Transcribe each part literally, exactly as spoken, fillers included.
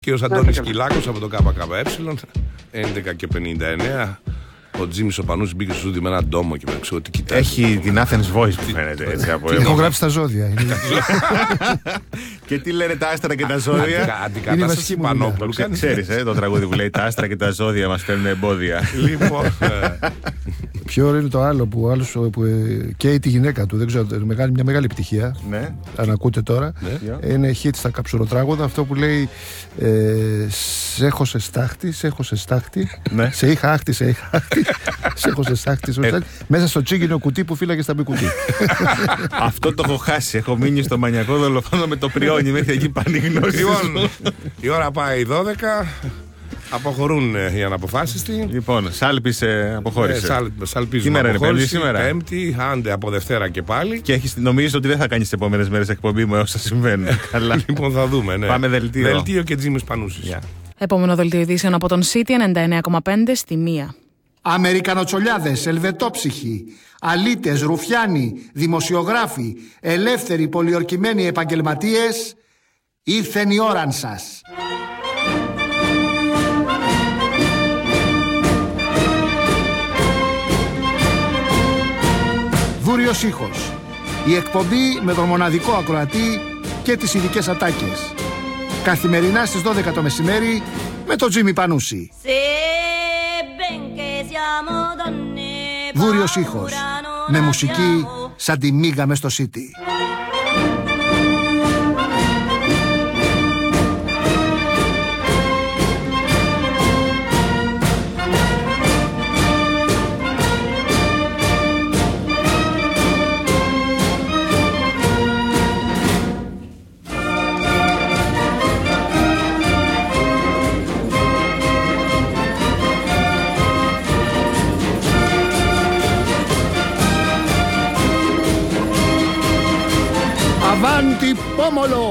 Κύριος Αντώνης Κυλάκος από το ΚΚΕ, έντεκα και πενήντα εννέα. Ο Τζίμις ο Πανούς μπήκε στο στούντιο με έναν ντόμο και με ξέρω τι κοιτάζει. Έχει την Athens Voice που φαίνεται έτσι από Έχω γράψει τα ζώδια. Και τι λένε τα άστρα και τα ζώδια. Αντικατάσταση Πανόπουλου. Ξέρεις το τραγούδι που λέει τα άστρα και τα ζώδια μας φέρνουν εμπόδια. Λοιπόν. Πιο ωραίο είναι το άλλο που, άλλος, που καίει τη γυναίκα του. Δεν ξέρω, μεγάλη, μια μεγάλη επιτυχία. Ναι. Αν ακούτε τώρα. Ναι. Είναι hit στα καψουροτράγουδα. Αυτό που λέει ε, σε έχω σε στάχτη, σε έχω σε στάχτη. Ναι. Σε είχα άχτη, σε είχα άχτη. Σε έχω σε στάχτη. Ε. Μέσα στο τσίγινο κουτί που φύλαγε στα μπικουτί. Αυτό το έχω χάσει. Έχω μείνει στο μανιακό δολοφόνο με το πριόνι μέχρι εκεί πανηγνώσει. Λοιπόν, η ώρα πάει δώδεκα. Αποχωρούν οι αναποφάσιστοι. Λοιπόν, Σάλπης ε, αποχώρησε. Ε, Σάλπης σήμερα είναι Πέμπτη, σήμερα. Πέμπτη, άντε από Δευτέρα και πάλι. Και έχεις, νομίζεις ότι δεν θα κάνεις τις επόμενες μέρες εκπομπή μου όσα συμβαίνουν. Καλά. Λοιπόν, θα δούμε. Ναι. Πάμε δελτίο. Δελτίο και Τζίμις Πανούσης. Yeah. Επόμενο δελτίο ειδήσεων από τον City ενενήντα εννέα κόμμα πέντε στη μία. Αμερικανοτσολιάδες, ελβετόψυχοι, αλήτες, ρουφιάνοι, δημοσιογράφοι, ελεύθεροι, πολιορκημένοι επαγγελματίες, ήρθεν η ώραν σας. Βούριος ήχος. Η εκπομπή με τον μοναδικό ακροατή και τις ειδικές ατάκες. Καθημερινά στις δώδεκα το μεσημέρι με τον Τζίμι Πανούση. Βούριος ήχος. Με μουσική σαν τη μίγα μες στο City. Avanti pomolo!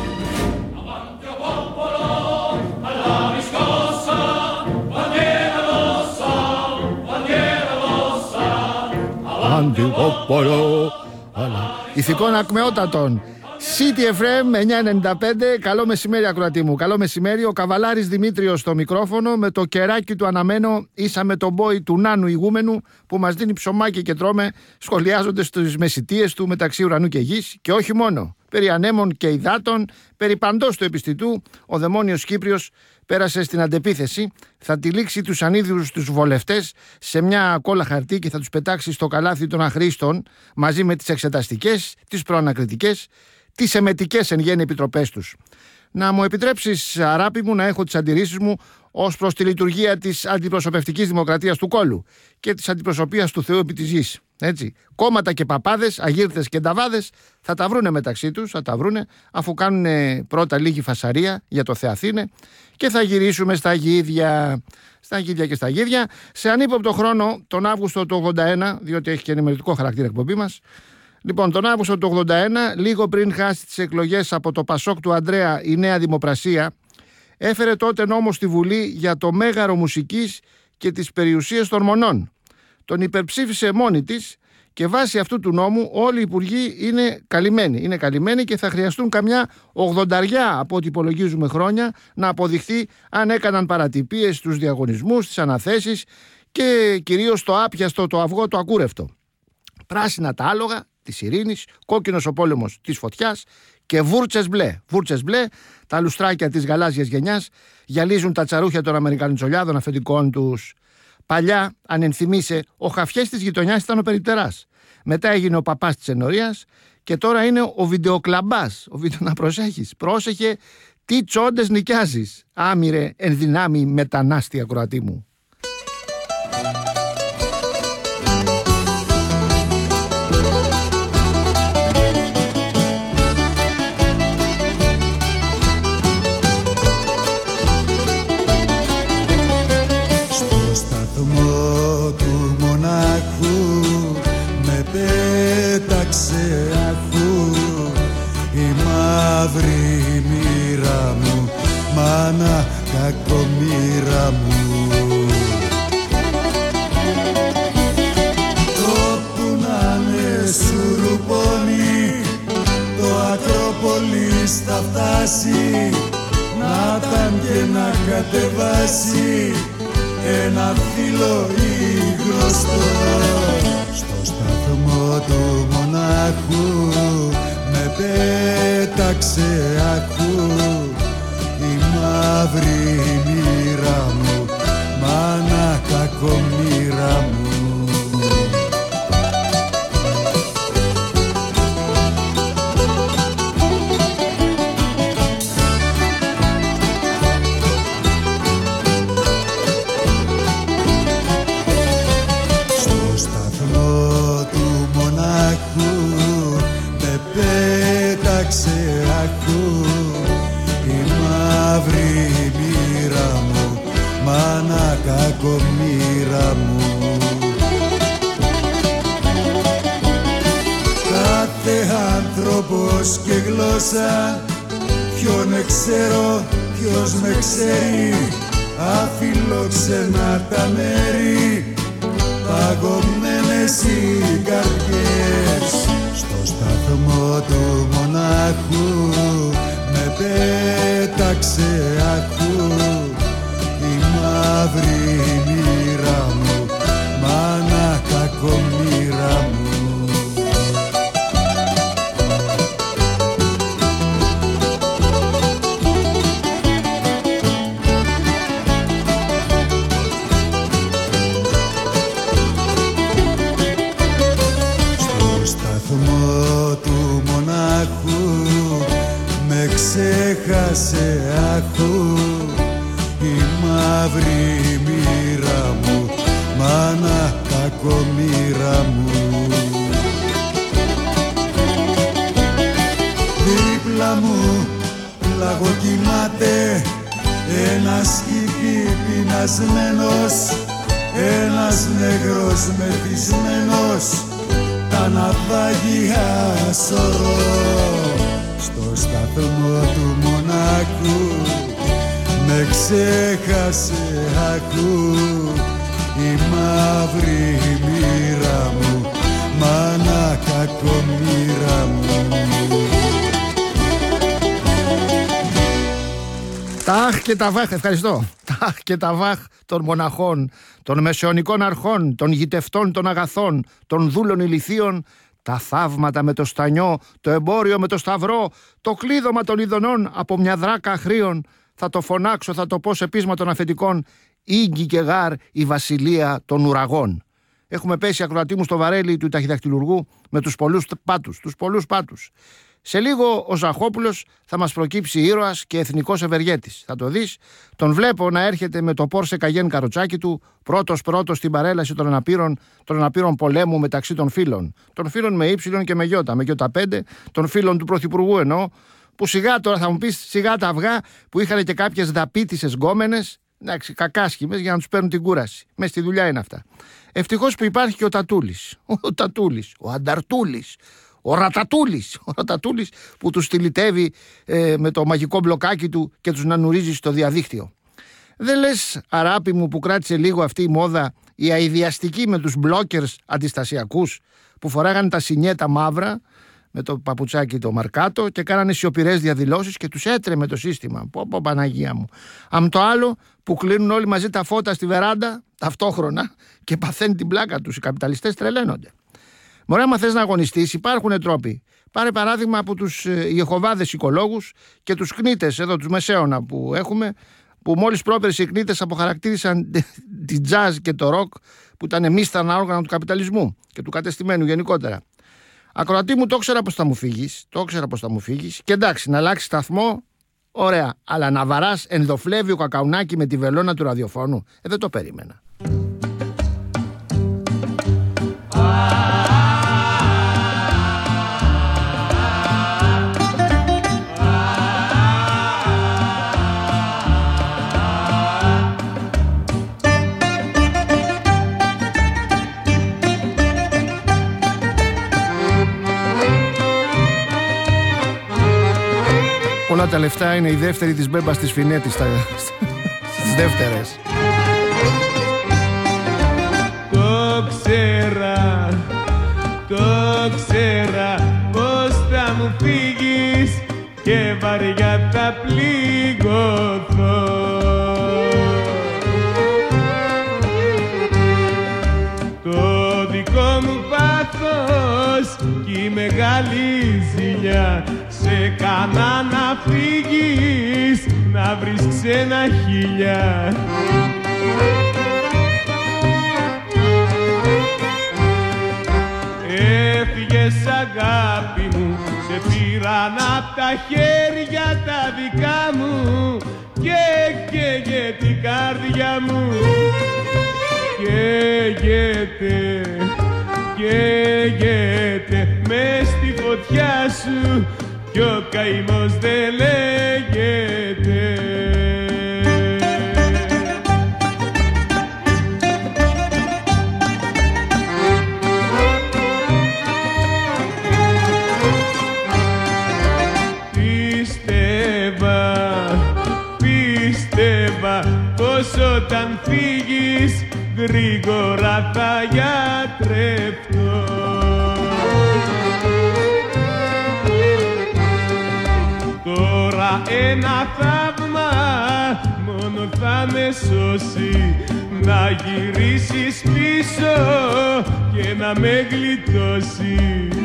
Avanti popolo, alla riscossa, bandiera rossa, bandiera rossa. Avanti popolo, alla... Ηθικών ακμεότατων. City εφ εμ εννιακόσια ενενήντα πέντε, καλό μεσημέρι ακροατή μου. Καλό μεσημέρι, ο Καβαλάρης Δημήτριος στο μικρόφωνο. Με το κεράκι του αναμένο ίσα με τον μπόι του νάνου ηγούμενου που μας δίνει ψωμάκι και τρώμε, σχολιάζονται στις μεσητείες του μεταξύ ουρανού και γης. Και όχι μόνο, περί ανέμων και υδάτων, περί παντός του επιστητού, ο δαιμόνιος Κύπριος πέρασε στην αντεπίθεση. Θα τυλίξει τους ανίδιους τους βολευτές σε μια κόλλα χαρτί και θα τους πετάξει στο καλάθι των αχρήστων μαζί με τις εξεταστικές, τις προανακριτικές, τις εμετικές εν γέννη επιτροπές τους. Να μου επιτρέψεις, αράπη μου, να έχω τις αντιρρήσεις μου ως προς τη λειτουργία της αντιπροσωπευτικής δημοκρατίας του κόλου και της αντιπροσωπείας του Θεού επί της γης. Έτσι. Κόμματα και παπάδες, αγύρτες και νταβάδες θα τα βρούνε μεταξύ τους, θα τα βρούνε αφού κάνουν πρώτα λίγη φασαρία για το Θεαθήνε και θα γυρίσουμε στα γίδια. Στα γίδια και στα γίδια. Σε ανύποπτο χρόνο, τον Αύγουστο του ογδόντα ένα, διότι έχει και ενημερωτικό χαρακτήρα εκπομπή μας. Λοιπόν, τον Αύγουστο του ογδόντα ένα, λίγο πριν χάσει τις εκλογές από το Πασόκ του Ανδρέα η Νέα Δημοπρασία, έφερε τότε νόμο στη Βουλή για το μέγαρο μουσικής και τις περιουσίες των μονών. Τον υπερψήφισε μόνη της και βάσει αυτού του νόμου όλοι οι υπουργοί είναι καλυμμένοι. Είναι καλυμμένοι και θα χρειαστούν καμιά ογδονταριά από ό,τι υπολογίζουμε χρόνια να αποδειχθεί αν έκαναν παρατυπίες στους διαγωνισμούς, στις αναθέσεις και κυρίως το άπιαστο, το αυγό, το ακούρευτο. Πράσινα τα άλογα της ειρήνης, κόκκινος ο πόλεμος της φωτιάς και βούρτσες μπλε. Βούρτσες μπλε, τα λουστράκια της γαλάζιας γενιάς γυαλίζουν τα τσαρούχια των Αμερικανιτσολιάδων αφεντικών τους. Παλιά, αν ενθυμίσαι, ο χαφιές της γειτονιάς ήταν ο περιπτεράς. Μετά έγινε ο παπάς της ενορίας και τώρα είναι ο βιντεοκλαμπάς. Ο βίντεο να προσέχεις. Πρόσεχε τι τσόντες νοικιάζεις. Άμυρε εν δυνάμει μετανάστη ακροατή μου. Πέταξε αφού η μαύρη μοίρα μου, μάνα κακομοίρα μου. Όπου να είναι σουρουπώνει, το Ακρόπολης θα φτάσει, να ήταν και να κατεβάσει ένα φύλλο ή γνωστό. Στο σταθμό του μονάχου με πέταξε άκου η μαύρη μοίρα μου, μάνα κακομοίρα μου. Κακομοίρα μου. Κάθε άνθρωπος και γλώσσα, ποιον ξέρω, ποιος με ξέρει, αφιλόξενα τα μέρη, παγωμένες οι καρδιές. Στο σταθμό του μονάχου με πέταξε άκου η μαύρη μοίρα μου, μάνα κακομοίρα μου. Στο σταθμό του μονάχου με ξέχασε άκου η μαύρη μοίρα μου, μάνα κακομοίρα μου. Δίπλα μου πλαγοκοιμάται ένας χιπί πεινασμένος, ένας νεγρός μεθυσμένος, τα ναυάγια σωρώ. Στο σταθμό του μονάχου με ξέχασε άκου η μαύρη μοίρα μου, μάνα κακομοίρα μου. Τα αχ και τα βάχ, ευχαριστώ. Τα αχ και τα βάχ των μοναχών, των μεσαιωνικών αρχών, των γητευτών των αγαθών, των δούλων ηλιθείων, τα θαύματα με το στανιό, το εμπόριο με το σταυρό, το κλείδωμα των ειδονών από μια δράκα αχρήων. Θα το φωνάξω, θα το πω σε πείσμα των αφεντικών, ίγκη και γάρ η βασιλεία των ουραγών. Έχουμε πέσει, ακροατή μου, στο βαρέλι του ταχυδακτηλουργού με τους πολλούς πάτους, τους πολλούς πάτους. Σε λίγο ο Ζαχόπουλος θα μας προκύψει ήρωας και εθνικός ευεργέτης. Θα το δεις, τον βλέπω να έρχεται με το Porsche Cayenne καροτσάκι του, πρώτος πρώτος στην παρέλαση των αναπήρων, των αναπήρων πολέμου μεταξύ των φίλων. Των φίλων με ύψιλον και με γιώτα, με γιώτα πέντε, των φίλων του Πρωθυπουργού εννοώ, που σιγά τώρα θα μου πεις, σιγά τα αυγά που είχαν και κάποιες δαπίτισες γκόμενες, εντάξει, κακάσχημες για να τους παίρνουν την κούραση. Μες στη δουλειά είναι αυτά. Ευτυχώς που υπάρχει και ο Τατούλης, ο Τατούλης, ο Ανταρτούλης, ο Ρατατούλης, ο Ρατατούλης που τους στυλιτεύει ε, με το μαγικό μπλοκάκι του και τους νανουρίζει στο διαδίκτυο. Δεν λες, αράπη μου, που κράτησε λίγο αυτή η μόδα, η αηδιαστική με τους μπλόκερς αντιστασιακούς που φοράγανε τα σινιέτα μαύρα με το παπουτσάκι το μαρκάτο και κάνανε σιωπηρές διαδηλώσεις και τους έτρεμε το σύστημα. Πω πω Παναγία μου. Αμ το άλλο που κλείνουν όλοι μαζί τα φώτα στη βεράντα ταυτόχρονα και παθαίνει την πλάκα τους. Οι καπιταλιστές τρελαίνονται. Μωρέ, άμα θες να αγωνιστείς, υπάρχουν τρόποι. Πάρε παράδειγμα από τους Ιεχωβάδες οικολόγους και τους κνίτες εδώ, τους Μεσαίωνα που έχουμε, που μόλις πρόπερες οι κνίτες αποχαρακτήρισαν τη τζάζ και το ροκ που ήταν μίστανα όργανα του καπιταλισμού και του κατεστημένου γενικότερα. Ακροατή μου, το ήξερα πως θα μου φύγεις, το ήξερα πως θα μου φύγεις και εντάξει, να αλλάξει σταθμό, ωραία, αλλά να βαράς ενδοφλέβιο κακαουνάκι με τη βελόνα του ραδιοφώνου, ε, δεν το περίμενα. Όλα τα λεφτά είναι η δεύτερη της μπέμπας της Φινέτης στα... στις δεύτερες. Το ξέρα, το ξέρα πως θα μου φύγεις και βαριά θα πληγώ. σηκωθώ. Το δικό μου πάθος κι η μεγάλη ζηλιά σε κάνα να φύγεις, να βρεις ξένα χιλιά. Έφυγες αγάπη μου, σε πήραν απ' τα χέρια τα δικά μου και καίγε την καρδιά μου. Καίγεται, καίγεται μες στη φωτιά σου κι ο καημός δεν λέγεται. Πως όταν φύγεις γρήγορα θα γιατρευτώ. Τώρα ένα θαύμα μόνο θα με σώσει, να γυρίσεις πίσω και να με γλιτώσεις.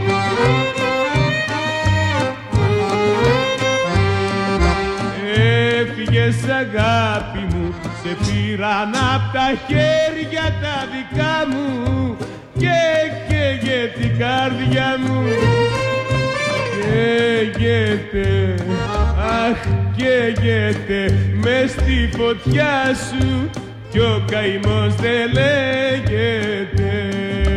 Έφυγες αγάπη μου, σε πήραν απ' τα χέρια τα δικά μου και καίγε την καρδιά μου. Καίγεται, αχ καίγεται μες στη φωτιά σου κι ο καημός δεν λέγεται.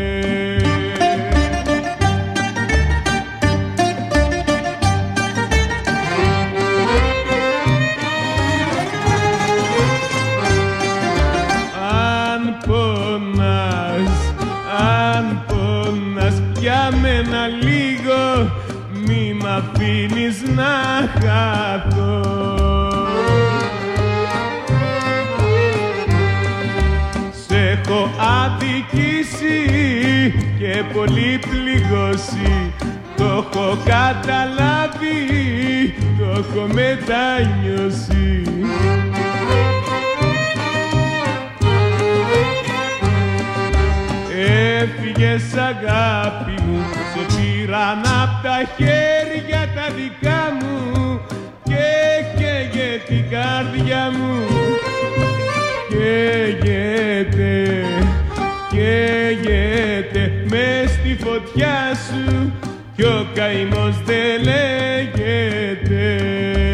Για μένα λίγο μη μ' αφήνεις να χαθώ. Σ' έχω αδικήσει και πολύ πληγώσει, το έχω καταλάβει, το έχω μετανιώσει. Έφυγες αγάπη μου, σε πήραν απ' τα χέρια τα δικά μου και καίγε την καρδιά μου. Καίγεται, καίγεται μες στη φωτιά σου κι ο καημός δεν λέγεται.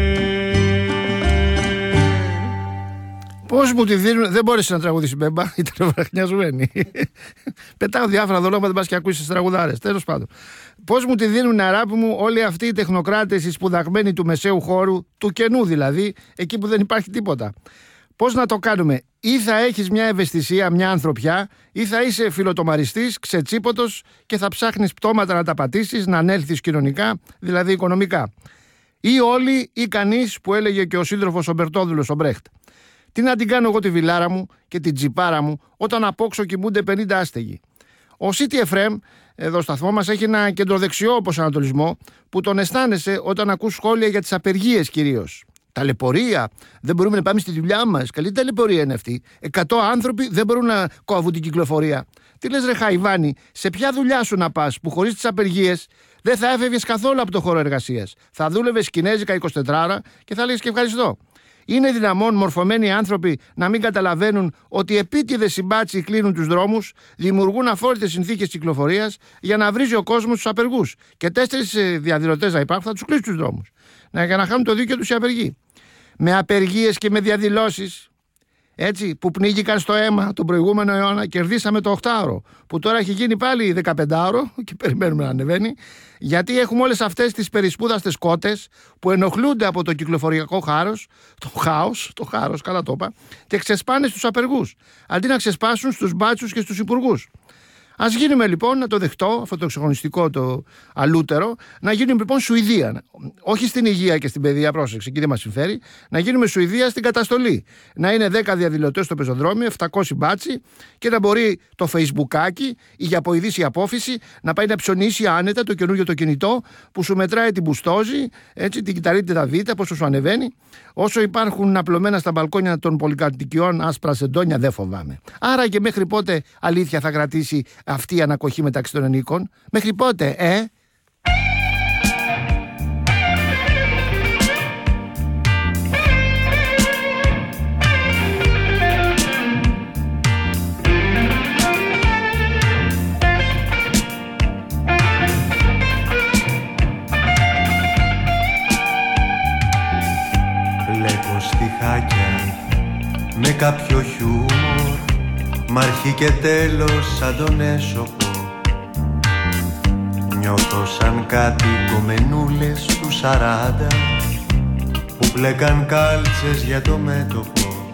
Πώς μου τη δίνουν, δεν μπόρεσε να τραγουδήσει η Μπέμπα, ήταν βραχνιασμένη. Πετάω διάφορα δολώματα, δεν πας και ακούσεις τις τραγουδάρες. Τέλος πάντων. Πώς μου τη δίνουν, αγάπη μου, όλοι αυτοί οι τεχνοκράτες, οι σπουδαγμένοι του μεσαίου χώρου, του κενού δηλαδή, εκεί που δεν υπάρχει τίποτα. Πώς να το κάνουμε, ή θα έχεις μια ευαισθησία, μια ανθρωπιά, ή θα είσαι φιλοτομαριστής, ξετσίποτος και θα ψάχνεις πτώματα να τα πατήσεις, να ανέλθεις κοινωνικά, δηλαδή οικονομικά. Ή όλοι ή κανείς, που έλεγε και ο σύντροφος ο Μπερτόδουλος ο Μπρέχτ. Τι να την κάνω εγώ τη βιλάρα μου και την τζιπάρα μου όταν απόξω κοιμούνται πενήντα άστεγοι. Ο City εφ εμ, εδώ σταθμό μας, έχει ένα κεντροδεξιό προσανατολισμό που τον αισθάνεσαι όταν ακούς σχόλια για τις απεργίες κυρίως. Ταλαιπωρία, δεν μπορούμε να πάμε στη δουλειά μας. Καλή ταλαιπωρία είναι αυτή. Εκατό άνθρωποι δεν μπορούν να κόβουν την κυκλοφορία. Τι λες ρε Χαϊβάνι, σε ποια δουλειά σου να πας που χωρίς τις απεργίες δεν θα έφευγες καθόλου από το χώρο εργασίας. Θα δούλευες κινέζικα εικοσιτετράωρα και θα λέγεις και ευχαριστώ. Είναι δυναμόν μορφωμένοι άνθρωποι να μην καταλαβαίνουν ότι επίτηδες συμπάτσοι κλείνουν τους δρόμους, δημιουργούν αφόρητες συνθήκες κυκλοφορίας για να βρίζει ο κόσμος τους απεργούς. Και τέσσερις διαδηλωτές να υπάρχουν, θα τους κλείσουν τους δρόμους. Να, για να χάνουν το δίκαιο τους οι απεργοί. Με απεργίες και με διαδηλώσεις, έτσι, που πνίγηκαν στο αίμα τον προηγούμενο αιώνα, κερδίσαμε το οκτάωρο, που τώρα έχει γίνει πάλι δεκαπεντάωρο και περιμένουμε να ανεβαίνει, γιατί έχουμε όλες αυτές τις περισπούδαστες κότες που ενοχλούνται από το κυκλοφοριακό χάρος, το χάος, το χάρος, καλά το είπα, και ξεσπάνε στους απεργούς, αντί να ξεσπάσουν στους μπάτσους και στους υπουργούς. Ας γίνουμε λοιπόν, να το δεχτώ, αυτό το εξογωνιστικό το αλούτερο, να γίνουμε λοιπόν Σουηδία. Όχι στην υγεία και στην παιδεία, πρόσεξε, εκεί δεν μας συμφέρει. Να γίνουμε Σουηδία στην καταστολή. Να είναι δέκα διαδηλωτές στο πεζοδρόμιο, επτακόσιοι μπάτσι, και να μπορεί το φεϊσμπουκάκι, η γιαποειδής η απόφυση, να πάει να ψωνίσει άνετα το καινούργιο το κινητό που σου μετράει την μπουστόζη, έτσι, την κυταρίτιδα β, πόσο σου ανεβαίνει. Όσο υπάρχουν απλωμένα στα μπαλκόνια των πολυκατοικιών άσπρα σεντόνια, δεν φοβάμαι. Άρα και μέχρι πότε αλήθεια θα κρατήσει αυτή η ανακοχή μεταξύ των ενίκων? Μέχρι πότε, ε? Βλέπω στιχάκια με κάποιο χιούμορ, μ' αρχή και τέλος σαν τον έσωπο. Νιώθω σαν κάτι κομμενούλες του σαράντα που πλέκαν κάλτσες για το μέτωπο.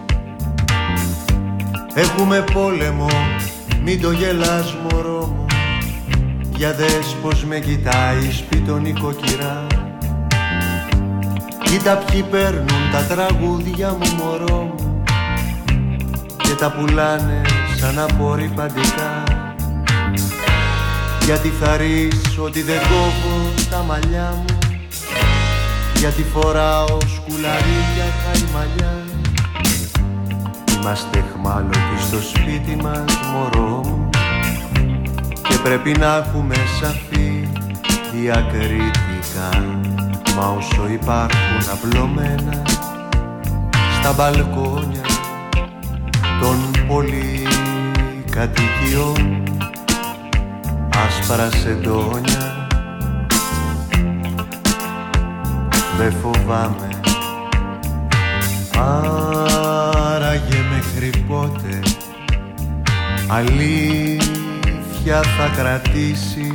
Έχουμε πόλεμο, μην το γελάς μωρό μου, για δες πως με κοιτάει σπίτον νοικοκυρά. Κοίτα ποιοι παίρνουν τα τραγούδια μου μωρό μου και τα πουλάνε σαν απορριπαντικά. Γιατί θα ρεις ότι δεν κόβω τα μαλλιά μου, γιατί φοράω σκουλαρίκια χαϊμαλιά. Είμαστε εχμάλωτοι στο σπίτι μας μωρό μου και πρέπει να έχουμε σαφή διακριτικά. Μα όσο υπάρχουν απλωμένα στα μπαλκόνια των πολυκατοικιών άσπρα σεντόνια, δεν φοβάμαι. Άραγε μέχρι πότε αλήθεια θα κρατήσει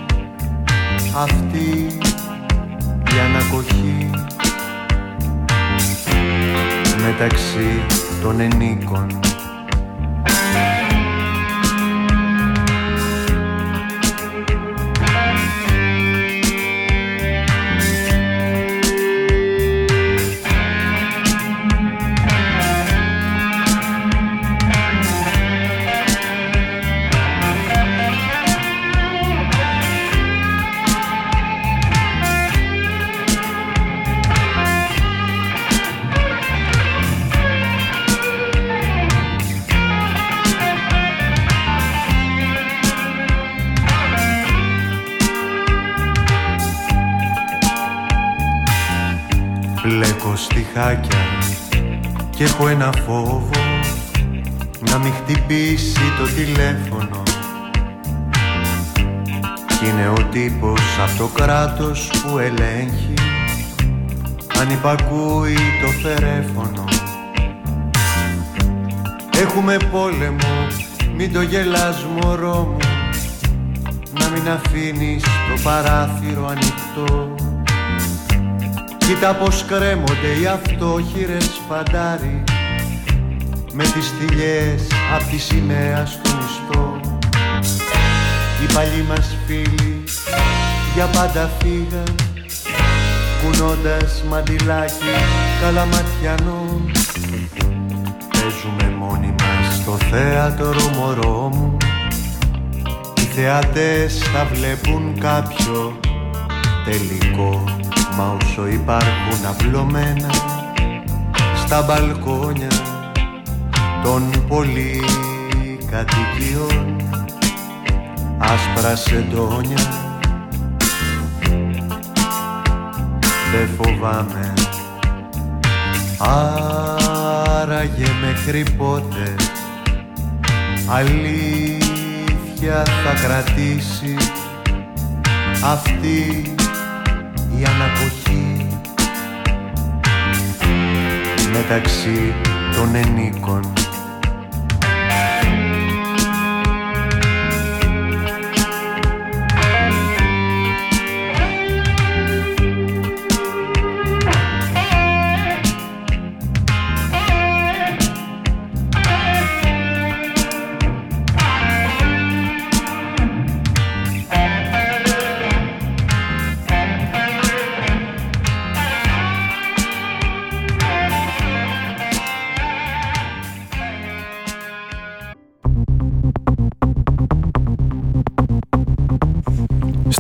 αυτή η ανακοχή μεταξύ των ενίκων? Πλέκω στιχάκια και έχω ένα φόβο να μην χτυπήσει το τηλέφωνο. Κι είναι ο τύπος από το κράτος που ελέγχει αν υπακούει το φερέφωνο. Έχουμε πόλεμο, μην το γελάς μωρό μου, να μην αφήνεις το παράθυρο ανοιχτό. Κοίτα πως κρέμονται οι αυτόχειρες φαντάροι με τις θηλιές απ' τη σημαία στο μισθό. Οι παλιοί μας φίλοι για πάντα φύγαν, κουνώντας μαντιλάκι καλαματιανό. Παίζουμε μόνοι μας στο θέατρο μωρό μου, οι θεατές θα βλέπουν κάποιο τελικό. Μα όσο υπάρχουν απλωμένα στα μπαλκόνια των πολυκατοικιών άσπρα σεντόνια, δεν φοβάμαι. Άραγε μέχρι πότε αλήθεια θα κρατήσει αυτή η ανακοχή μεταξύ των ενίκων?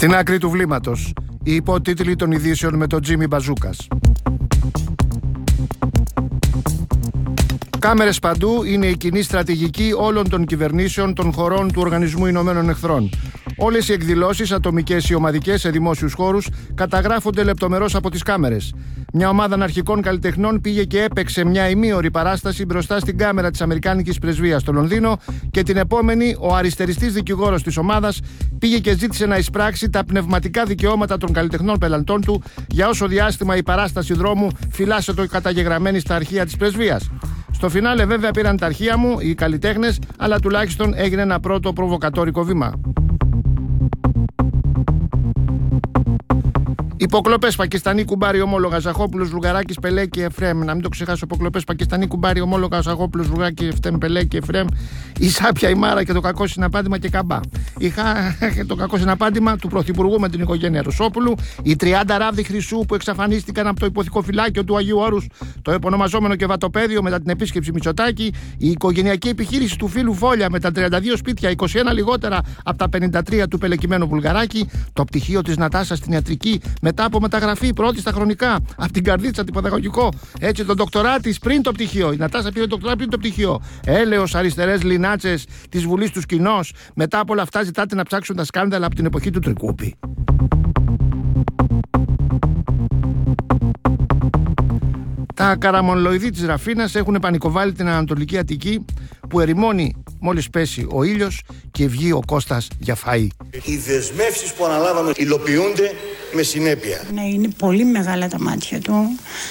Στην άκρη του βλήματος, οι υπότιτλοι των ειδήσεων με τον Τζίμι Μπαζούκας. Κάμερες παντού είναι η κοινή στρατηγική όλων των κυβερνήσεων των χωρών του Οργανισμού Ηνωμένων Εχθρών. Όλες οι εκδηλώσεις, ατομικές ή ομαδικές σε δημόσιους χώρους, καταγράφονται λεπτομερώς από τις κάμερες. Μια ομάδα αναρχικών καλλιτεχνών πήγε και έπαιξε μια ημίωρη παράσταση μπροστά στην κάμερα της Αμερικάνικης Πρεσβείας στο Λονδίνο και την επόμενη ο αριστεριστής δικηγόρος της ομάδας πήγε και ζήτησε να εισπράξει τα πνευματικά δικαιώματα των καλλιτεχνών πελατών του για όσο διάστημα η παράσταση δρόμου φυλάσσεται καταγεγραμμένη στα αρχεία της Πρεσβείας. Στο φινάλε βέβαια πήραν τα αρχεία μου οι καλλιτέχνες, αλλά τουλάχιστον έγινε ένα πρώτο προβοκατόρικο βήμα. Υποκλοπές Πακιστανή κουμπάρι ομόλογα Ζαχόπουλος Λουγαράκης Πελέκη Εφρέμ. Να μην το ξεχάσω. Υποκλοπές Πακιστανή κουμπάρι ομόλογα Ζαχόπουλος Λουγαράκη Εφτέμ Πελέκη Εφρέμ. Η Σάπια η Μάρα και το κακό συναπάντημα και καμπά. Είχα το κακό συναπάντημα του Πρωθυπουργού με την οικογένεια Ρουσόπουλου. Οι τριάντα ράβδοι χρυσού που εξαφανίστηκαν από το υποθικό φυλάκιο του Αγίου Όρους. Το επωνομαζόμενο και βατοπέδιο μετά την επίσκεψη Μητσοτάκη. Η οικογενειακή επιχείρηση του φίλου Φόλια με τα τριάντα δύο σπίτια, είκοσι ένα λιγότερα από τα πενήντα τρία του πελεκυμένου Βουλγαράκη. Το πτυχίο της Νατάσας στην ιατρική μετά από μεταγραφή πρώτη στα χρονικά από την Καρδίτσα τυποδαγωγικό. Έτσι το ντοκτορά της πριν το πτυχίο. Η Νατάσα πήρε το ντοκτορά πριν το πτυχίο. Έλεος αριστερές λινάτσες της Βουλής του Κοινός. Μετά από όλα αυτά ζητάτε να ψάξουν τα σκάνδαλα από την εποχή του Τρικούπη. Τα καραμονλοειδή της Ραφίνας έχουν πανικοβάλει την Ανατολική Αττική που ερημώνει μόλις πέσει ο ήλιος και βγει ο Κώστας για φαΐ. Οι δεσμεύσεις που αναλάβαμε υλοποιούνται με συνέπεια. Ναι, είναι πολύ μεγάλα τα μάτια του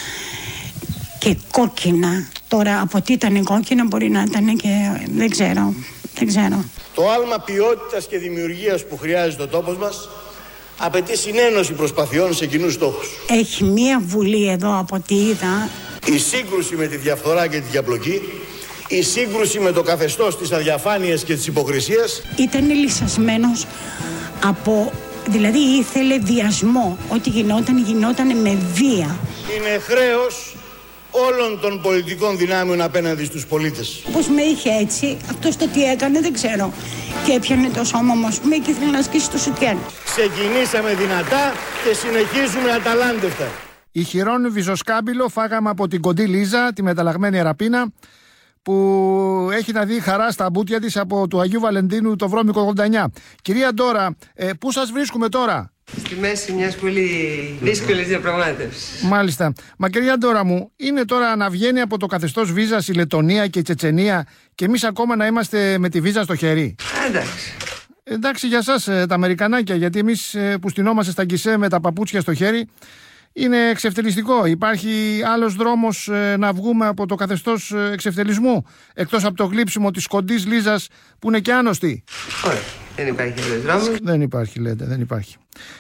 και κόκκινα. Τώρα από τι ήταν κόκκινα μπορεί να ήταν και δεν ξέρω, δεν ξέρω. Το άλμα ποιότητας και δημιουργίας που χρειάζεται ο τόπος μας απαιτεί συνένωση προσπαθειών σε κοινούς στόχους. Έχει μία βουλή εδώ από ό,τι είδα. Η σύγκρουση με τη διαφθορά και τη διαπλοκή, η σύγκρουση με το καθεστώς της αδιαφάνειας και της υποκρισίας. Ήταν λυσασμένος από... Δηλαδή ήθελε βιασμό. Ό,τι γινόταν, γινόταν με βία. Είναι χρέος όλων των πολιτικών δυνάμεων απέναντι στους πολίτες. Πώς με είχε έτσι, αυτός το τι έκανε δεν ξέρω. Και έπιανε το σώμα μου, ας πούμε, και ήθελε να σκίσει το σουτιέν. Ξεκινήσαμε δυνατά και συνεχίζουμε αταλάντευτα. Η χειρόν βυζοσκάμπηλο φάγαμε από την κοντή Λίζα, τη μεταλλαγμένη Αραπίνα, που έχει να δει χαρά στα μπουτια της από του Αγίου Βαλεντίνου το βρώμικο ογδόντα εννιά. Κυρία Ντόρα, ε, πού σας βρίσκουμε τώρα? Στη μέση μιας πολύ δύσκολης διαπραγμάτευσης. Μάλιστα. Μα κυρία Ντόρα μου, είναι τώρα να βγαίνει από το καθεστώς βίζας η Λετονία και η Τσετσενία και εμείς ακόμα να είμαστε με τη βίζα στο χέρι? Εντάξει. Εντάξει για σας τα Αμερικανάκια, γιατί εμείς που στυνόμαστε στα γκισέ με τα παπούτσια στο χέρι είναι εξευτελιστικό. Υπάρχει άλλος δρόμος ε, να βγούμε από το καθεστώς ε, εξευτελισμού, εκτός από το γλύψιμο της κοντής Λίζας που είναι και άνοστή? Όχι, δεν υπάρχει άλλος δρόμος. Δεν υπάρχει, λέτε, δεν υπάρχει.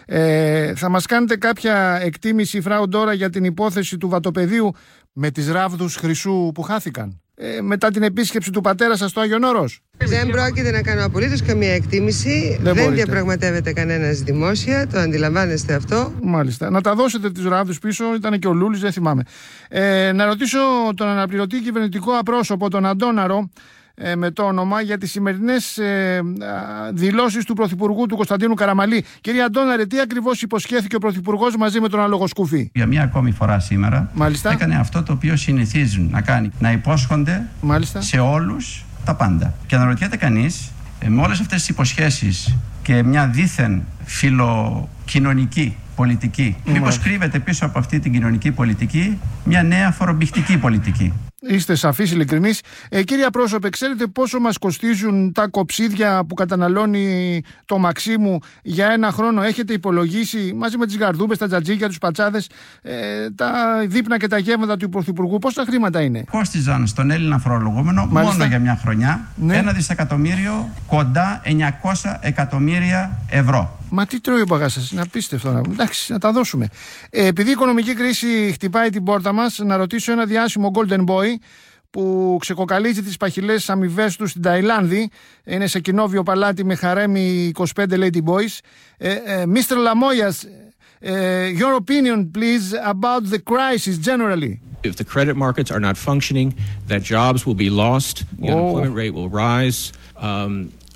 Ε, θα μας κάνετε κάποια εκτίμηση, Φράου Ντόρα, για την υπόθεση του βατοπεδίου με τις ράβδους χρυσού που χάθηκαν ε, μετά την επίσκεψη του πατέρα σας στο Άγιον Όρος? Δεν πρόκειται να κάνω απολύτως καμία εκτίμηση. Δεν, δεν διαπραγματεύεται κανένας δημόσια. Το αντιλαμβάνεστε αυτό? Μάλιστα. Να τα δώσετε τις ράβδους πίσω. Ήταν και ο Λούλης, δεν θυμάμαι. Ε, να ρωτήσω τον αναπληρωτή κυβερνητικό απρόσωπο, τον Αντώναρο, ε, με το όνομα, για τις σημερινές ε, δηλώσεις του Πρωθυπουργού του Κωνσταντίνου Καραμαλή. Κύριε Αντώναρε, τι ακριβώς υποσχέθηκε ο Πρωθυπουργός μαζί με τον Αλογοσκούφη? Για μια ακόμη φορά σήμερα, Μάλιστα, έκανε αυτό το οποίο συνηθίζουν να κάνει. Να υπόσχονται, Μάλιστα, σε όλους τα πάντα. Και αναρωτιέται κανείς, με όλες αυτές τις υποσχέσεις και μια δήθεν φιλοκοινωνική πολιτική, μήπως κρύβεται πίσω από αυτή την κοινωνική πολιτική μια νέα φορομπηχτική πολιτική? Είστε σαφείς, ειλικρινείς. Ε, κύριε Πρόσωπε, ξέρετε πόσο μας κοστίζουν τα κοψίδια που καταναλώνει το Μαξίμου για ένα χρόνο? Έχετε υπολογίσει μαζί με τις γαρδούμπες, τα τζατζίκια, τους πατσάδες, ε, τα δείπνα και τα γεύματα του Πρωθυπουργού? Πόσα χρήματα είναι? Κόστιζαν στον Έλληνα φορολογούμενο, Μάλιστα, μόνο για μια χρονιά, ναι, ένα δισεκατομμύριο, κοντά εννιακόσια εκατομμύρια ευρώ. Μα τι τρώει ο μπαγάσας, είναι απίστευτο. Εντάξει, να τα δώσουμε. Ε, επειδή η οικονομική κρίση χτυπάει την πόρτα μας, να ρωτήσω ένα διάσημο Golden Boy που ξεκοκαλίζει τις παχυλές αμοιβές του στην Ταϊλάνδη. Είναι σε κοινόβιο παλάτι με χαρέμι είκοσι πέντε lady boys. Ε, ε, μίστερ Lamoyas, ε, your opinion please about the crisis generally. If the credit markets are not functioning, that jobs will be lost, the oh. unemployment rate will rise. Um,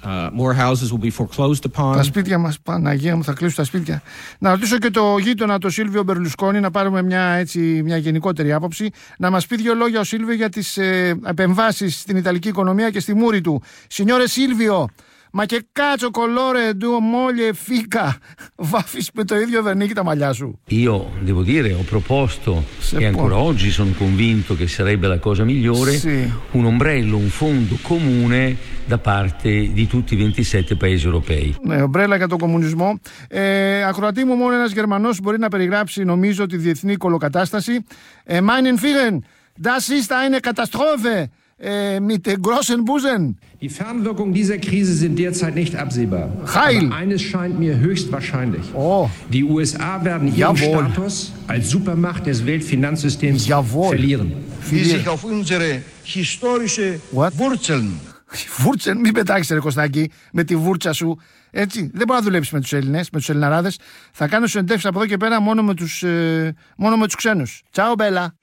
Uh, more houses will be foreclosed upon. Τα σπίτια μας, Παναγία μου, θα κλείσουν τα σπίτια. Να ρωτήσω και το γείτονα, το Σίλβιο Μπερλουσκόνη, να πάρουμε μια, έτσι, μια γενικότερη άποψη. Να μας πει δύο λόγια ο Σίλβιο για τις ε, επεμβάσεις στην Ιταλική οικονομία και στη μούρη του. Signore Silvio, μα και κάτσο κολόρε due moglie fica. Βάφεις με το ίδιο βερνίκι τα μαλλιά σου. Io devo dire, ho proposto Se e può. ancora oggi sono convinto che sarebbe la cosa migliore, Sì. un ombrello, un fondo comune da parte di tutti i ventisette paesi europei. Ναι, ομπρέλα για τον κομμουνισμό. Ε, ακροατή μου, μόνο ένας Γερμανός μπορεί να περιγράψει, νομίζω, τη διεθνή κολοκατάσταση. Ε, Meinen Figen, das ist eine Katastrophe. Äh, mit den großen Busen. Die Fernwirkungen dieser Krise sind derzeit nicht absehbar. Heil. Aber eines scheint mir höchst wahrscheinlich. Oh. Die U S A werden ihren Jawohl. Status als Supermacht des Weltfinanzsystems Jawohl. verlieren. Die sich auf unsere historische Wurzeln. Βούρτσεν, μην πετάξεις ρε Κωστάκη με τη βούρτσα σου. Έτσι, δεν μπορεί να δουλέψει με τους Έλληνες, με τους Ελληναράδες. Θα κάνω συνεντεύξεις από εδώ και πέρα μόνο με τους, ε, μόνο με τους ξένους. Τσάου Μπέλα.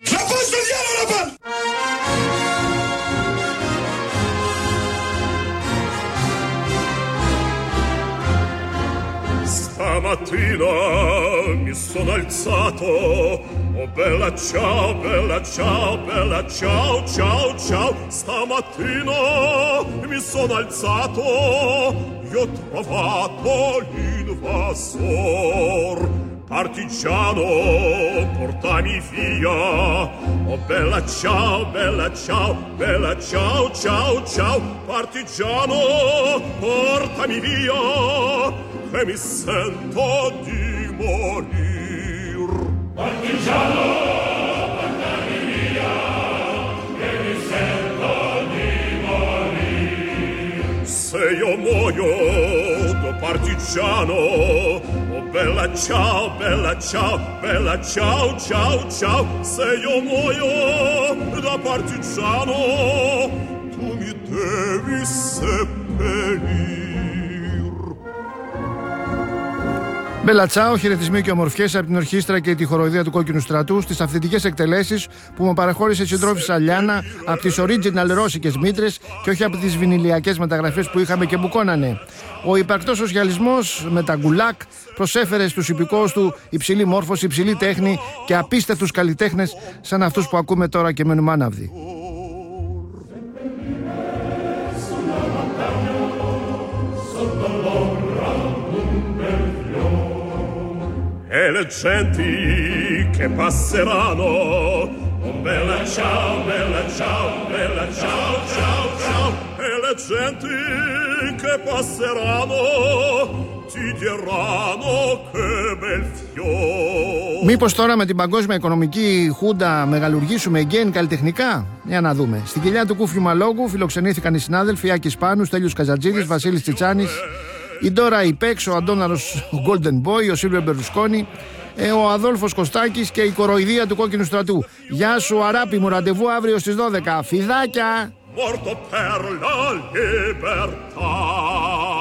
Stamattina mi sono alzato, oh bella ciao, bella ciao, bella ciao, ciao, ciao. Stamattina mi sono alzato, io ho trovato l'invasor. Partigiano, portami via, oh bella ciao, bella ciao, bella ciao, ciao, ciao. Partigiano, portami via, che mi sento di morir. Partigiano, portami via, che mi sento di morir. Se io muoio da partigiano, oh bella ciao, bella ciao, bella ciao, ciao, ciao. Se io muoio da partigiano, tu mi devi seppellire. Μπελατσάο, χαιρετισμοί και ομορφιές από την ορχήστρα και τη χοροϊδία του Κόκκινου Στρατού στις αυθεντικές εκτελέσεις που μου παραχώρησε η συντρόφισσα Λιάνα από τις original ρώσικες μήτρες και όχι από τις βινιλιακές μεταγραφές που είχαμε και μπουκώνανε. Ο υπαρκτός σοσιαλισμός με τα γκουλάκ προσέφερε στους υπηκόους του υψηλή μόρφωση, υψηλή τέχνη και απίστευτους καλλιτέχνες σαν αυτούς που ακούμε τώρα και μένουμε άναυδοι. E le genti che passeranno, oh bella ciao, bella ciao, bella ciao, ciao, ciao. E le genti che passeranno ti diranno che bel fiore. Μήπως τώρα με την παγκόσμια οικονομική χούντα μεγαλουργήσουμε εγκαίν καλλιτεχνικά? Για να δούμε. Στην κοιλιά του Κούφιου Μαλόγου φιλοξενήθηκαν οι συνάδελφοι Άκης Πάνου, Στέλιος Καζατζίδης, Βασίλης Τσιτσάνης, η Ντόρα Ιπέξ, ο Αντώναρος Golden Boy, ο Σίλβιο Μπερλουσκόνη, ο Αδόλφος Κωστάκης και η κοροϊδία του Κόκκινου Στρατού. Γεια σου αράπη μου, ραντεβού αύριο στις δώδεκα. Φιδάκια! Morto per la libertà.